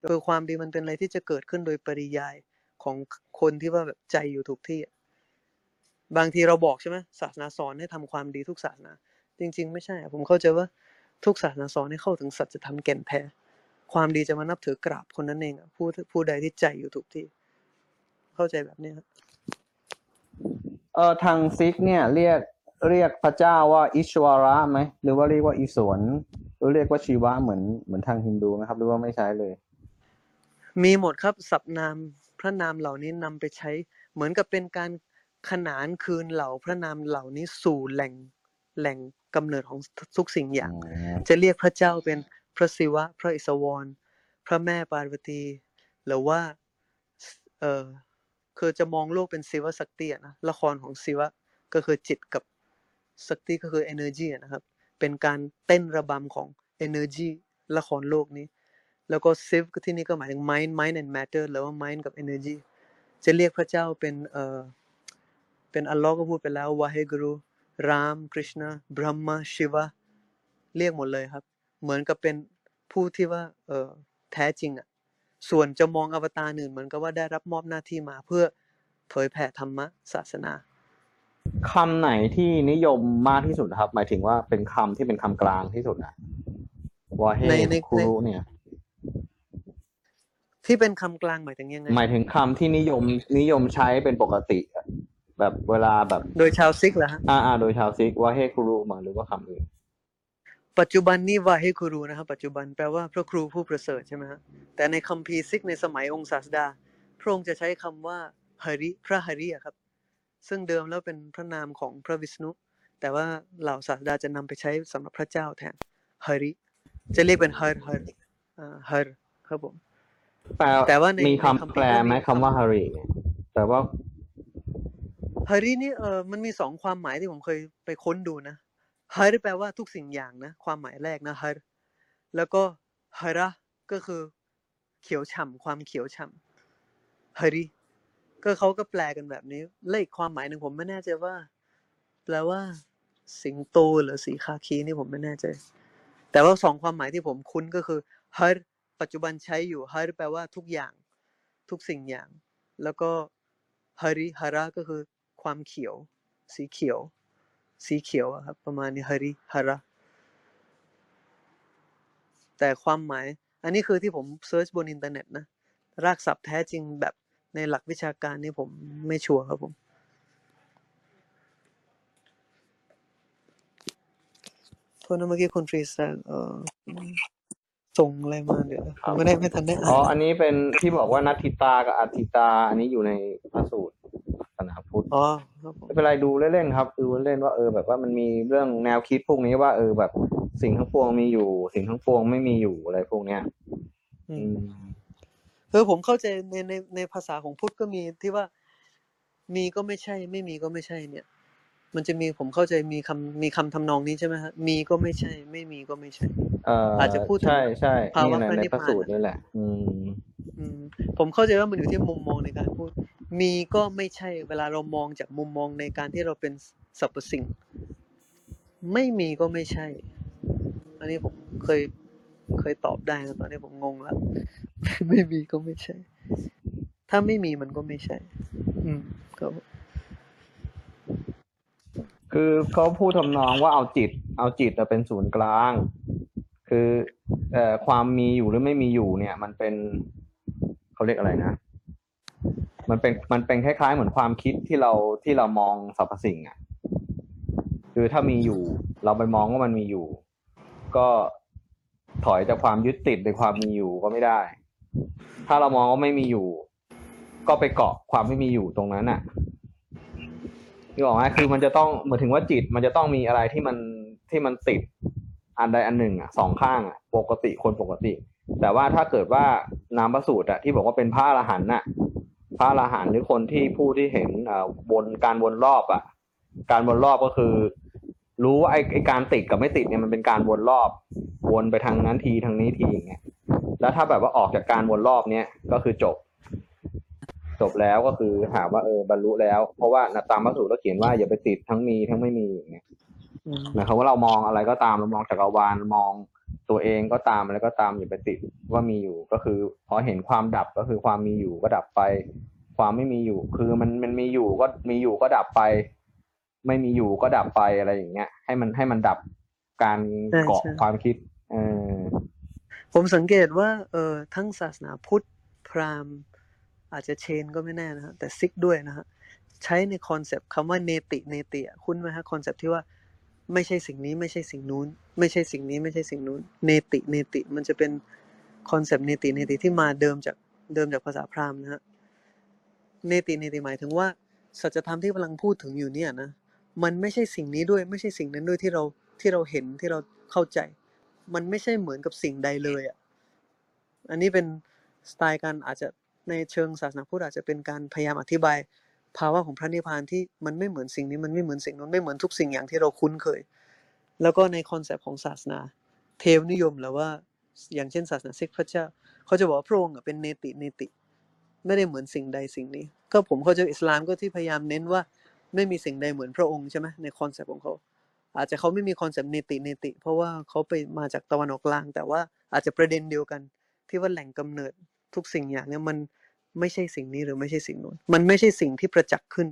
ความดีมันเป็นอะไรที่จะเกิดขึ้นโดยปริยายของคนที่ว่าแบบใจอยู่ถูกที่บางทีเราบอกใช่ไหมศาสนาสอนให้ทำความดีทุกศาสนาจริงๆไม่ใช่ผมเข้าใจว่าทุกศาสนาสอนให้เข้าถึงสัจธรรมแก่นแท้ความดีจะมานับถือกราบคนนั้นเองผู้ใดที่ใจอยู่ถูกที่เข้าใจแบบนี้ครับทางซิกเนี่ยเรียกพระเจ้าว่าอิชวาระไหมหรือว่าเรียกว่าอิศวรหรือเรียกว่าชีวะเหมือนทางฮินดูไหมครับหรือว่าไม่ใช้เลยมีหมดครับศัพท์นามพระนามเหล่านี้นำไปใช้เหมือนกับเป็นการขนานคืนเหล่าพระนามเหล่านี้สู่แหล่งกำเนิดของทุกสิ่งอย่างจะเรียกพระเจ้าเป็นพระศิวะพระอิศวรพระแม่ปาร์วตีหรือว่าคือจะมองโลกเป็นศิวะสักตินะละครของศิวะก็คือจิตกับสักติก็คือ energy นะครับเป็นการเต้นระบำของ energy ละครโลกนี้แล้วก็ Siv ที่นี่ก็หมายถึง mind and matter หรือว่า mind กับ energy จะเรียกพระเจ้าเป็นอัลลอฮ์ก็พูดไปแล้ววาเฮกุรุรามคริชนาบรหมชิวะเรียกหมดเลยครับเหมือนกับเป็นผู้ที่ว่าแท้จริงอ่ะส่วนจะมองอวตารอื่นเหมือนกับว่าได้รับมอบหน้าที่มาเพื่อเผยแผ่ธรรมะศาสนาคำไหนที่นิยมมากที่สุดครับหมายถึงว่าเป็นคำที่เป็นคำกลางที่สุดนะวาเฮคุรุเนี่ยที่เป็นคำกลางหมายถึงยังไงหมายถึงคำที่นิยมใช้เป็นปกติแบบเวลาแบบโดยชาวซิกเหรอฮะโดยชาวซิกวาเฮคุรุมาหรือว่าคำอื่นปัจจุบันนี้วาเฮกุรูนะครับปัจจุบันแปลว่าพระครูผู้ประเสริฐใช่ไหมฮะแต่ในคัมภีร์ซิกในสมัยองค์ศาสดาพระองค์จะใช้คำว่าพระหริครับซึ่งเดิมแล้วเป็นพระนามของพระวิษณุแต่ว่าเหล่าศาสดาจะนำไปใช้สำหรับพระเจ้าแทนหริจะเรียกเป็นหรครับผมแต่ว่ามีในคัมคำแปลภีร์ก็ไหมคำว่าฮาริแต่ว่าหรินี่มันมีสองความหมายที่ผมเคยไปค้นดูนะหรแปลว่าทุกสิ่งอย่างนะความหมายแรกนะหรแล้วก็หระก็คือเขียวฉ่ำความเขียวฉ่ำหริก็เขาก็แปลกันแบบนี้และอีกความหมายหนึ่งผมไม่แน่ใจว่าแปลว่าสิงโตหรือสีคาคีนี่ผมไม่แน่ใจแต่ว่าสองความหมายที่ผมคุ้นก็คือหรปัจจุบันใช้อยู่หรแปลว่าทุกอย่างทุกสิ่งอย่างแล้วก็หระก็คือความเขียวสีเขียวครับประมาณนี้หระแต่ความหมายอันนี้คือที่ผมเซิร์ชบนอินเทอร์เน็ตนะรากศัพท์แท้จริงแบบในหลักวิชาการนี่ผมไม่ชัวร์ครับผมโทษนะเมื่อกี้คุณทรีแซงส่งอะไรมาเดี๋ยวผมไม่ทันได้อ่านอันนี้เป็นที่บอกว่านัตถิตากับอัตถิตาอันนี้อยู่ในพระสูตรศาสนาพุทธครับผมไม่เป็นไรดูเล่นๆครับดูเล่นว่าแบบว่ามันมีเรื่องแนวคิดพวกนี้ว่าแบบสิ่งทั้งปวงมีอยู่สิ่งทั้งปวงไม่มีอยู่อะไรพวกเนี้ยผมเข้าใจในภาษาของพุทธก็มีที่ว่ามีก็ไม่ใช่ไม่มีก็ไม่ใช่เนี่ยมันจะมีผมเข้าใจมีคำทำนองนี้ใช่ไหมฮะมีก็ไม่ใช่ไม่มีก็ไม่ใช่อาจจะพูดถึงใช่ภาวะพระในนิพพานพระสูตรนี่แหละผมเข้าใจว่ามันอยู่ที่มุมมองในการพูดมีก็ไม่ใช่เวลาเรามองจากมุมมองในการที่เราเป็นสรรพสิ่งไม่มีก็ไม่ใช่อันนี้ผมเคยตอบได้นะตอนนี้ผมงงแล้ว ไม่มีก็ไม่ใช่ ถ้าไม่มีมันก็ไม่ใช่ก็คือเขาพูดทำนองว่าเอาจิตเป็นศูนย์กลางคือความมีอยู่หรือไม่มีอยู่เนี่ยมันเป็นเขาเรียกอะไรนะมันเป็นคล้ายๆเหมือนความคิดที่เรามองสรรพสิ่งอ่ะคือถ้ามีอยู่เราไปมองว่ามันมีอยู่ก็ถอยจากความยึดติดในความมีอยู่ก็ไม่ได้ถ้าเรามองว่าไม่มีอยู่ก็ไปเกาะความไม่มีอยู่ตรงนั้นอ่ะที่บอกว่าคือมันจะต้องหมายถึงว่าจิตมันจะต้องมีอะไรที่มันติดอันใดอันหนึ่งอ่ะสองข้างอ่ะปกติคนปกติแต่ว่าถ้าเกิดว่านามพระสูตรอ่ะที่บอกว่าเป็นพระอรหันต์น่ะพระอรหันต์หรือคนที่ผู้ที่เห็นการวนรอบอ่ะการวนรอบก็คือรู้ว่าไอ้การติดกับไม่ติดเนี่ยมันเป็นการวนรอบวนไปทางนั้นทีทางนี้ทีอย่างเงี้ยแล้วถ้าแบบว่าออกจากการวนรอบเนี้ยก็คือจบแล้วก็คือถามว่าบรรลุแล้วเพราะว่าตามพระสูตรก็เขียนว่าอย่าไปติดทั้งมีทั้งไม่มีอย่างเงี้ยหมายความว่าเรามองอะไรก็ตามเรามองจักรวาลมองตัวเองก็ตามอะไรก็ตามอย่าไปติดว่ามีอยู่ก็คือพอเห็นความดับก็คือความมีอยู่ก็ดับไป ความไม่มีอยู่คือมันมีอยู่ก็มีอยู่ก็ดับไป ไม่มีอยู่ก็ดับไปอะไรอย่างเงี้ยให้มันดับการใช่เกาะใช่ความคิดผมสังเกตว่าทั้งศาสนาพุทธพราหมณ์อาจจะเชนก็ไม่แน่นะฮะแต่ซิกด้วยนะฮะใช้ในคอนเซปต์คำว่าเนติเนติอะคุ้นไหมฮะคอนเซปต์ที่ว่าไม่ใช่สิ่งนี้ไม่ใช่สิ่งนู้นไม่ใช่สิ่งนี้ไม่ใช่สิ่งนู้นเนติเนติมันจะเป็นคอนเซปต์เนติเนติที่มาเดิมจากภาษาพราหมณ์นะฮะเนติเนติหมายถึงว่าสัจธรรมที่กำลังพูดถึงอยู่เนี่ยนะมันไม่ใช่สิ่งนี้ด้วยไม่ใช่สิ่งนั้นด้วยที่เราเห็นที่เราเข้าใจมันไม่ใช่เหมือนกับสิ่งใดเลยอ่ะอันนี้เป็นสไตล์การอาจจะในเชิงศาสนาพุทธอาจจะเป็นการพยายามอธิบายภาวะของพระนิพพานที่มันไม่เหมือนสิ่งนี้มันไม่เหมือนสิ่งนั้นไม่เหมือนทุกสิ่งอย่างที่เราคุ้นเคยแล้วก็ในคอนเซปต์ของศาสนาเทวนิยมหรือว่าอย่างเช่นศาสนาซิกพระเจ้าเขาจะบอกว่าพระองค์เป็นเนติเนติไม่ได้เหมือนสิ่งใดสิ่งนี้ก็ผมเข้าใจอิสลามก็ที่พยายามเน้นว่าไม่มีสิ่งใดเหมือนพระองค์ใช่ไหมในคอนเซปต์ของเขาอาจจะเขาไม่มีคอนเซปต์เนติเนติเพราะว่าเขาไปมาจากตะวันออกกลางแต่ว่าอาจจะประเด็นเดียวกันที่ว่าแหล่งกำเนิดทุกสิ่งอย่างเนี่ยมันไม่ใช่สิ่งนี้หรือไม่ใช่สิ่งนู้นมันไม่ใช่สิ่งที่ประจักษ์ขึ้น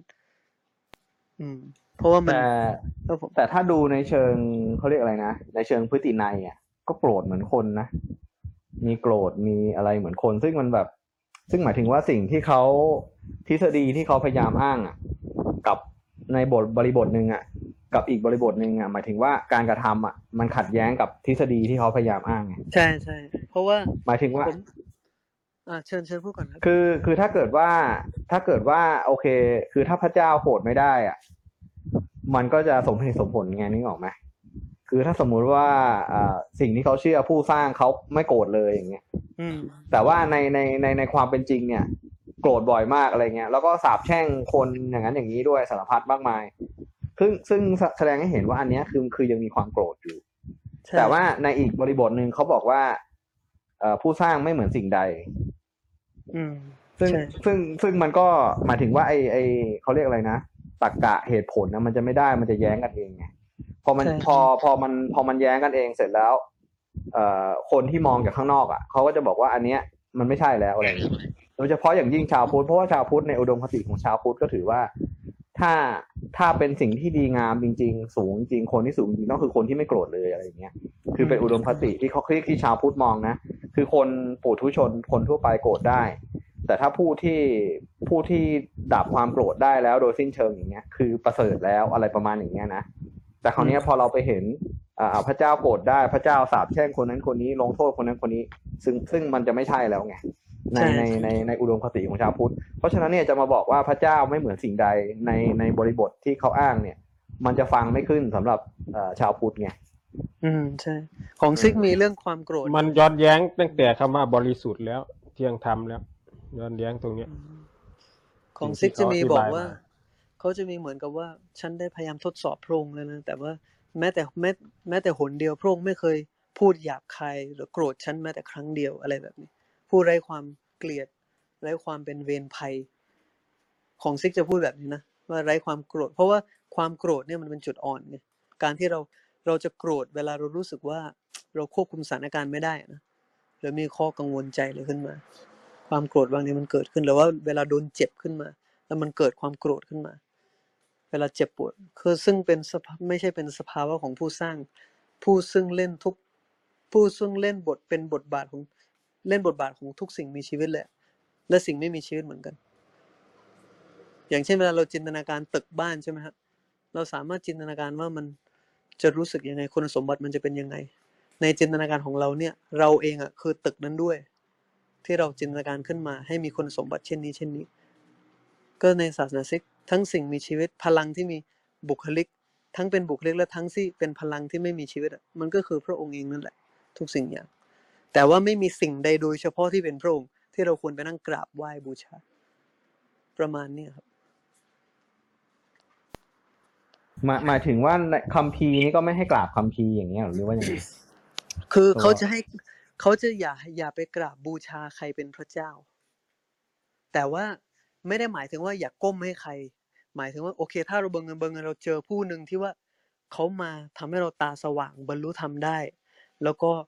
เพราะว่ามันแต่ถ้าดูในเชิงเขาเรียกอะไรนะในเชิงพฤตินัยอ่ะก็โกรธเหมือนคนนะมีโกรธมีอะไรเหมือนคนซึ่งมันแบบซึ่งหมายถึงว่าสิ่งที่เขาทฤษฎีที่เขาพยายามอ้างอ่ะกับในบริบทหนึ่งอ่ะกับอีกบริบทหนึ่งอ่ะหมายถึงว่าการกระทำอ่ะมันขัดแย้งกับทฤษฎีที่เขาพยายามอ้างไงใช่ใช่เพราะว่าหมายถึงว่าเชิญพูดก่อนครับคือถ้าเกิดว่าโอเคคือถ้าพระเจ้าโกรธไม่ได้อ่ะมันก็จะสมเหตุสมผลไงนึกออกไหมคือถ้าสมมุติว่าสิ่งที่เขาเชื่อผู้สร้างเขาไม่โกรธเลยอย่างเงี้ยแต่ว่าในความเป็นจริงเนี่ยโกรธบ่อยมากอะไรเงี้ยแล้วก็สาปแช่งคนอย่างนั้นอย่างนี้ด้วยสารพัดมากมายซึ่งแสดงให้เห็นว่าอันนี้คือยังมีความโกรธอยู่แต่ว่าในอีกบริบทหนึ่งเขาบอกว่าผู้สร้างไม่เหมือนสิ่งใดซึ่งมันก็หมายถึงว่าไอเขาเรียกอะไรนะตรรกะเหตุผลนะมันจะไม่ได้มันจะแย้งกันเองไงพอมันแย้งกันเองเสร็จแล้วคนที่มองจากข้างนอกอ่ะเขาก็จะบอกว่าอันเนี้ยมันไม่ใช่แล้วอะไรอย่างเงี้ยโดยเฉพาะอย่างยิ่งชาวพุทธเพราะว่าชาวพุทธในอุดมคติของชาวพุทธก็ถือว่าถ้าเป็นสิ่งที่ดีงามจริงๆสูงจริงคนที่สูงจริงต้องคือคนที่ไม่โกรธเลยอะไรอย่างเงี้ยคือเป็นอุดมคติที่เขาที่ชาวพุทธมองนะคือคนปุถุชนคนทั่วไปโกรธได้แต่ถ้าผู้ที่ดับความโกรธได้แล้วโดยสิ้นเชิงอย่างเงี้ยคือประเสริฐแล้วอะไรประมาณอย่างเงี้ยนะแต่คราวนี้พอเราไปเห็นพระเจ้าโกรธได้พระเจ้าสาปแช่งคนนั้นคนนี้ลงโทษคนนั้นคนนี้ซึ่งมันจะไม่ใช่แล้วไงในอุดมคติของชาวพุทธเพราะฉะนั้นเนี่ยจะมาบอกว่าพระเจ้าไม่เหมือนสิ่งใดในบริบทที่เขาอ้างเนี่ยมันจะฟังไม่ขึ้นสำหรับชาวพุทธไงใช่ของซิกมีเรื่องความโกรธมันย้อนแย้งตั้งแต่คำว่าบริสุทธิ์แล้วเที่ยงธรรมแล้วย้อนแย้งตรงเนี้ยของซิกจะมีบอกว่าเขาจะมีเหมือนกับว่าฉันได้พยายามทดสอบพระองค์แล้วนะแต่ว่าแม้แต่หนเดียวพระองค์ไม่เคยพูดหยาบคายหรือโกรธฉันแม้แต่ครั้งเดียวอะไรแบบนี้พูดไร้ความเกลียดไร้ความเป็นเวรภัยของซิกจะพูดแบบนี้นะว่าไร้ความโกรธเพราะว่าความโกรธเนี่ยมันเป็นจุดอ่อนไงการที่เราจะโกรธเวลาเรารู้สึกว่าเราควบคุมสถานการณ์ไม่ได้นะหรือมีข้อกังวลใจอะไรขึ้นมาความโกรธบางทีมันเกิดขึ้นหรือว่าเวลาโดนเจ็บขึ้นมาแล้วมันเกิดความโกรธขึ้นมาเวลาเจ็บปวดคือซึ่งเป็นไม่ใช่เป็นสภาวะของผู้สร้างผู้ซึ่งเล่นบทเป็นบทบาทของทุกสิ่งมีชีวิตแหละและสิ่งไม่มีชีวิตเหมือนกันอย่างเช่นเวลาเราจินตนาการตึกบ้านใช่ไหมครับเราสามารถจินตนาการว่ามันจะรู้สึกยังไงคุณสมบัติมันจะเป็นยังไงในจินตนาการของเราเนี่ยเราเองคือตึกนั้นด้วยที่เราจินตนาการขึ้นมาให้มีคุณสมบัติเช่นนี้ก็ในศาสนาซิกทั้งสิ่งมีชีวิตพลังที่มีบุคลิกทั้งเป็นบุคลิกและทั้งที่เป็นพลังที่ไม่มีชีวิตมันก็คือพระองค์เองนั่นแหละทุกสิ่งอย่างแต่ว่าไม่มีสิ่งใดโดยเฉพาะที่เป็นพระองค์ที่เราควรไปนั่งกราบไหว้บูชาประมาณนี้ครับหมายถึงว่าคัมภีร์นี้ก็ไม่ให้กราบคัมภีร์อย่างเงี้ยหรือว่ายังไงคือเขาจะอย่าไปกราบบูชาใครเป็นพระเจ้าแต่ว่าไม่ได้หมายถึงว่าอย่าก้มให้ใครหมายถึงว่าโอเคถ้าเราเบิ่งเราเจอผู้หนึ่งที่ว่าเขามาทำให้เราตาสว่างบรรลุธรรมได้แล้วก็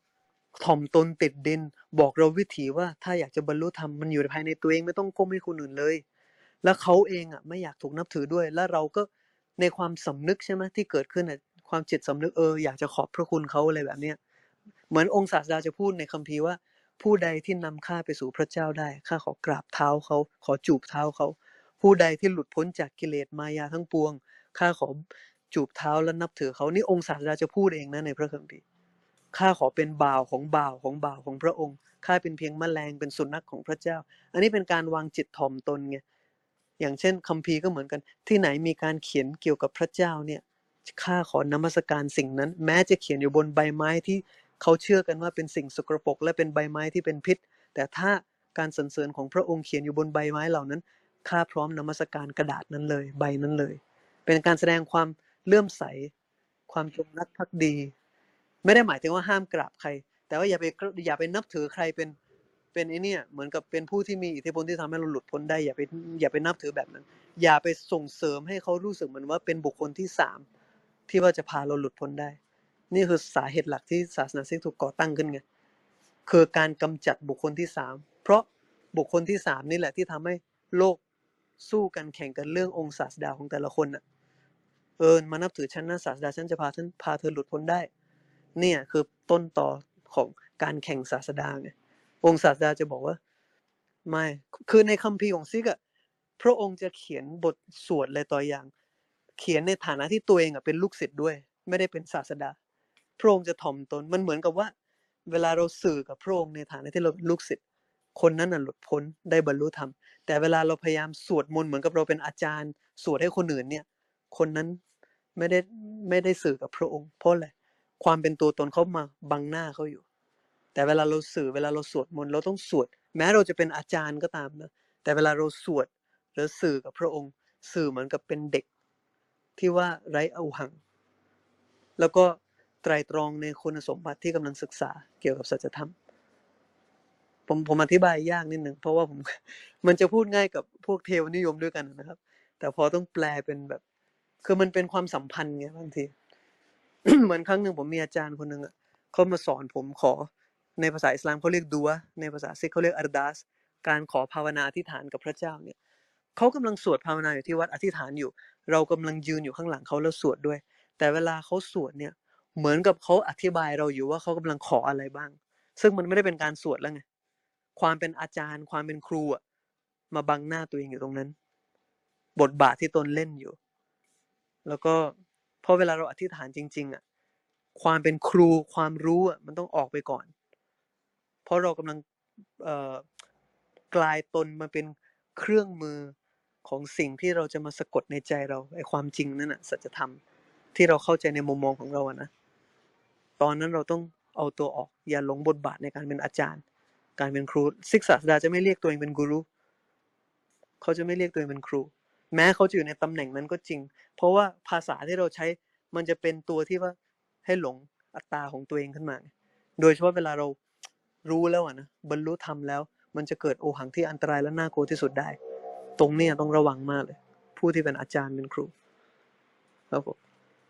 ถ่อมตนติดดินบอกเราวิถีว่าถ้าอยากจะบรรลุธรรมมันอยู่ภายในตัวเองไม่ต้องก้มให้คนอื่นเลยแล้วเขาเองไม่อยากถูกนับถือด้วยแล้วเราก็ในความสำนึกใช่ไหมที่เกิดขึ้นความจิตสำนึกอยากจะขอบพระคุณเขาอะไรแบบเนี้ยเหมือนองค์ศาสดาจะพูดในคัมภีร์ว่าผู้ใดที่นำข้าไปสู่พระเจ้าได้ข้าขอกราบเท้าเขาขอจูบเท้าเขาผู้ใดที่หลุดพ้นจากกิเลสมายาทั้งปวงข้าขอจูบเท้าและนับถือเขานี่องค์ศาสดาจะพูดเองนะในพระคัมภีร์ข้าขอเป็นบ่าวของบ่าวของบ่าวของพระองค์ข้าเป็นเพียงแมลงเป็นสุนัขของพระเจ้าอันนี้เป็นการวางจิตถ่อมตนไงอย่างเช่นคัมภีร์ก็เหมือนกันที่ไหนมีการเขียนเกี่ยวกับพระเจ้าเนี่ยข้าขอนมัสการสิ่งนั้นแม้จะเขียนอยู่บนใบไม้ที่เขาเชื่อกันว่าเป็นสิ่งสกปรกและเป็นใบไม้ที่เป็นพิษแต่ถ้าการสรรเสริญของพระองค์เขียนอยู่บนใบไม้เหล่านั้นข้าพร้อมนมัสการกระดาษนั้นเลยใบนั้นเลยเป็นการแสดงความเลื่อมใสความจงรักภักดีไม่ได้หมายถึงว่าห้ามกราบใครแต่ว่าอย่าไปนับถือใครเป็นไอ้เนี่ยเหมือนกับเป็นผู้ที่มีอิทธิพลที่ทำให้เราหลุดพ้นได้อย่าไปนับถือแบบนั้นอย่าไปส่งเสริมให้เขารู้สึกเหมือนว่าเป็นบุคคลที่สามที่ว่าจะพาเราหลุดพ้นได้นี่คือสาเหตุหลักที่ศาสนาซิกถูกก่อตั้งขึ้นไงคือการกำจัดบุคคลที่สามเพราะบุคคลที่สามนี่แหละที่ทำให้โลกสู้กันแข่งกันเรื่ององค์ศาสดาของแต่ละคนน่ะมานับถือฉันนะศาสดาฉันจะพาเธอหลุดพ้นได้เนี่ยคือต้นต่อของการแข่งศาสดาไงองค์ศาสดาจะบอกว่าไม่คือในคัมภีร์ของซิกพระองค์จะเขียนบทสวดอะไรต่ออย่างเขียนในฐานะที่ตัวเองเป็นลูกศิษย์ด้วยไม่ได้เป็นศาสดาพระองค์จะถ่อมตนมันเหมือนกับว่าเวลาเราสื่อกับพระองค์ในฐานะที่เราเป็นลูกศิษย์คนนั้นหลุดพ้นได้บรรลุธรรมแต่เวลาเราพยายามสวดมนต์เหมือนกับเราเป็นอาจารย์สวดให้คนอื่นเนี่ยคนนั้นไม่ได้สื่อกับพระองค์เพราะอะไรความเป็นตัวตนเขามาบังหน้าเขาอยู่แต่เวลาเราสื่อเวลาเราสวดมนต์เราต้องสวดแม้เราจะเป็นอาจารย์ก็ตามนะแต่เวลาเราสวดหรือสื่อกับพระองค์สื่อเหมือนกับเป็นเด็กที่ว่าไร้เอาหังแล้วก็ไตรตรองในคุณสมบัติที่กำลังศึกษาเกี่ยวกับสัจธรรมผมอธิบายยากนิดนึงเพราะว่ามันจะพูดง่ายกับพวกเทวนิยมด้วยกันนะครับแต่พอต้องแปลเป็นแบบคือมันเป็นความสัมพันธ์ไงบางที เหมือนครั้งหนึ่งผมมีอาจารย์คนหนึ่งเขามาสอนผมขอในภาษาอิสลามเขาเรียกดัวในภาษาซิกเขาเรียกอัรดาสการขอภาวนาอธิษฐานกับพระเจ้าเนี่ยเขากำลังสวดภาวนาอยู่ที่วัดอธิษฐานอยู่เรากำลังยืนอยู่ข้างหลังเขาแล้วสวดด้วยแต่เวลาเขาสวดเนี่ยเหมือนกับเขาอธิบายเราอยู่ว่าเขากำลังขออะไรบ้างซึ่งมันไม่ได้เป็นการสวดแล้วไงความเป็นอาจารย์ความเป็นครูมาบังหน้าตัวเองอยู่ตรงนั้นบทบาทที่ตนเล่นอยู่แล้วก็พอเวลาเราอธิษฐานจริงๆความเป็นครูความรู้มันต้องออกไปก่อนเพราะเรากำลังกลายตนมาเป็นเครื่องมือของสิ่งที่เราจะมาสะกดในใจเราไอ้ความจริงนั่นสัจธรรมที่เราเข้าใจในมุมมองของเรานะตอนนั้นเราต้องเอาตัวออกอย่าหลงบทบาทในการเป็นอาจารย์การเป็นครูซิกศาสดาจะไม่เรียกตัวเองเป็นกูรูเขาจะไม่เรียกตัวเองเป็นครูแม้เขาจะอยู่ในตำแหน่งนั้นก็จริงเพราะว่าภาษาที่เราใช้มันจะเป็นตัวที่ว่าให้หลงอัตตาของตัวเองขึ้นมาโดยเฉพาะเวลาเรารู้แล้วนะบรรลุธรรมแล้วมันจะเกิดโอหังที่อันตรายและน่ากลัวที่สุดได้ตรงนี้ต้องระวังมากเลยผู้ที่เป็นอาจารย์เป็นครูครับผม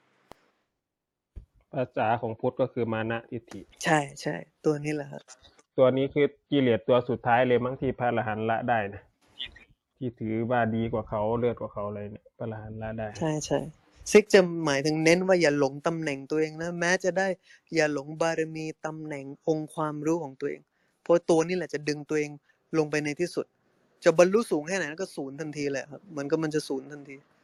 ภาษาของพุทธก็คือมานะทิฏฐิใช่ใช่ตัวนี้แหละครับตัวนี้คือกิเลสตัวสุดท้ายเลยมั้งที่พระอรหันต์ละได้นะที่ถือว่าดีกว่าเขาเลือดกว่าเขาอะไรเนี่ยพระอรหันต์ละได้ใช่ใช่ซิกจะหมายถึงเน้นว่าอย่าหลงตำแหน่งตัวเองนะแม้จะได้อย่าหลงบารมีตำแหน่งองค์ความรู้ของตัวเองเพราะตัวนี้แหละจะดึงตัวเองลงไปในที่สุดจะบรรลุสูงแค่ไหนก็ศูนย์ทันทีแหละครับมันจะศูนย์ทันที